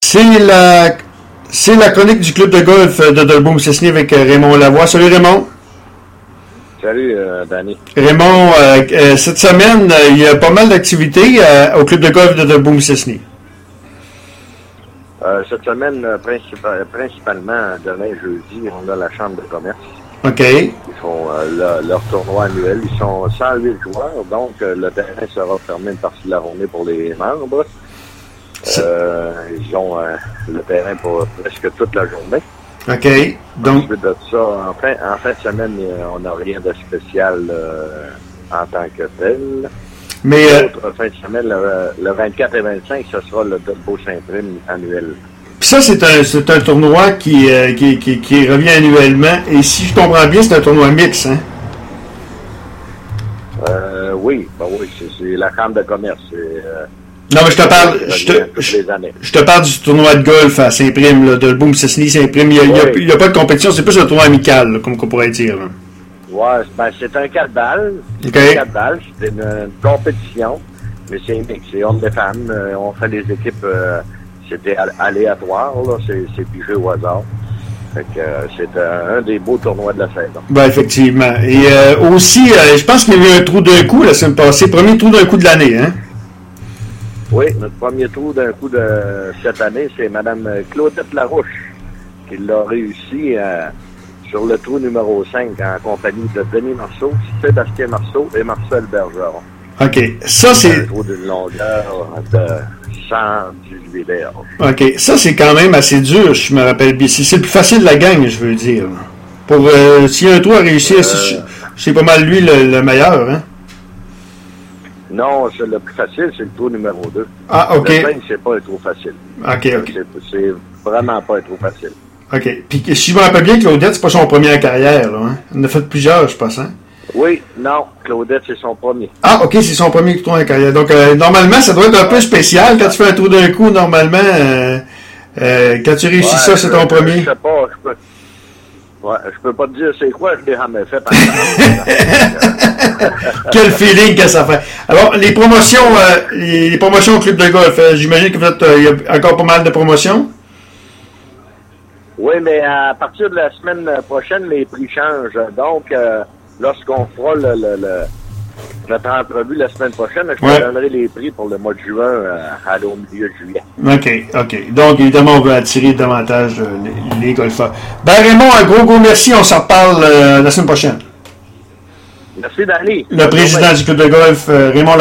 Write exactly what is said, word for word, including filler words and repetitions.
C'est la, c'est la chronique du club de golf de Dolbeau-Mistassini avec Raymond Lavoie. Salut Raymond. Salut, euh, Danny. Raymond, euh, euh, cette semaine, euh, il y a pas mal d'activités euh, au club de golf de Dolbeau-Mistassini. Euh, cette semaine, euh, principal, principalement, demain jeudi, on a la chambre de commerce. OK. Ils font euh, le, leur tournoi annuel. Ils sont cent huit joueurs, donc euh, le terrain sera fermé une partie de la journée pour les membres. Euh, ils ont euh, le terrain pour presque toute la journée. OK. Donc, Ensuite de ça, en fin, en fin de semaine, on n'a rien de spécial euh, en tant que tel. mais euh, L'autre fin de semaine, le, le vingt-quatre et vingt-cinq, ce sera le Dolbeau-Saint-Prime annuel. Puis ça, c'est un, c'est un tournoi qui, euh, qui, qui, qui revient annuellement. Et si je comprends bien, c'est un tournoi mix, hein? Euh, oui, ben oui, c'est, c'est la chambre de commerce. C'est, euh, Non, mais je te parle, je te, je, je te parle du tournoi de golf à Saint-Prime, là, de Dolbeau-Mistassini, Saint-Prime. Il n'y a, oui. a, a pas de compétition, c'est plus un tournoi amical, là, comme on pourrait dire. Là. Ouais, ben, c'est un quatre balles. C'est Okay. un quatre balles, c'est une, une compétition, mais c'est mix, c'est hommes et femmes. Euh, on fait des équipes, euh, c'était aléatoire, là, c'est, c'est pigé au hasard. Fait que euh, c'est euh, un des beaux tournois de la saison. Ben, effectivement. Et euh, aussi, euh, je pense qu'il y a eu un trou d'un coup la semaine passée. Premier trou d'un coup de l'année, hein? Oui, notre premier trou d'un coup de cette année, c'est Mme Claudette Larouche qui l'a réussi euh, sur le trou numéro cinq en compagnie de Denis Marceau, Sébastien Marceau et Marcel Bergeron. OK. Ça, c'est... Un trou d'une longueur de cent dix-huit verges. OK. Ça, c'est quand même assez dur, je me rappelle bien. C'est, c'est le plus facile de la gang, je veux dire. Pour euh, s'il y a un trou à réussir, euh... c'est, c'est pas mal lui le, le meilleur, hein? Non, c'est le plus facile, c'est le trou numéro deux. Ah, OK. Le cinq, c'est pas un trou facile. OK, OK. C'est, c'est vraiment pas un trou facile. OK. Puis, si je me rappelle bien, Claudette, c'est pas son premier en carrière, là, hein? Elle en a fait plusieurs, je pense, hein? Oui, non, Claudette, c'est son premier. Ah, OK, c'est son premier trou en carrière. Donc, euh, normalement, ça doit être un peu spécial. Quand tu fais un trou d'un coup, normalement, euh, euh, quand tu réussis ouais, ça, c'est ton je, premier. Je sais pas, je peux... Ouais, je peux pas te dire c'est quoi, je l'ai jamais fait par exemple. Quel feeling que ça fait. Alors, les promotions, euh, les, les promotions au club de golf, euh, j'imagine que peut-être il euh, y a encore pas mal de promotions. Oui, mais à partir de la semaine prochaine, les prix changent. Donc, euh, lorsqu'on fera le, le, le, notre entrevue la semaine prochaine, je ouais. te donnerai les prix pour le mois de juin euh, à, au milieu de juillet. OK, OK. Donc, évidemment, on veut attirer davantage euh, les, les golfeurs. Ben, Raymond, un gros, gros merci. On s'en reparle euh, la semaine prochaine. Merci, Danny. Le président du club de golf, euh, Raymond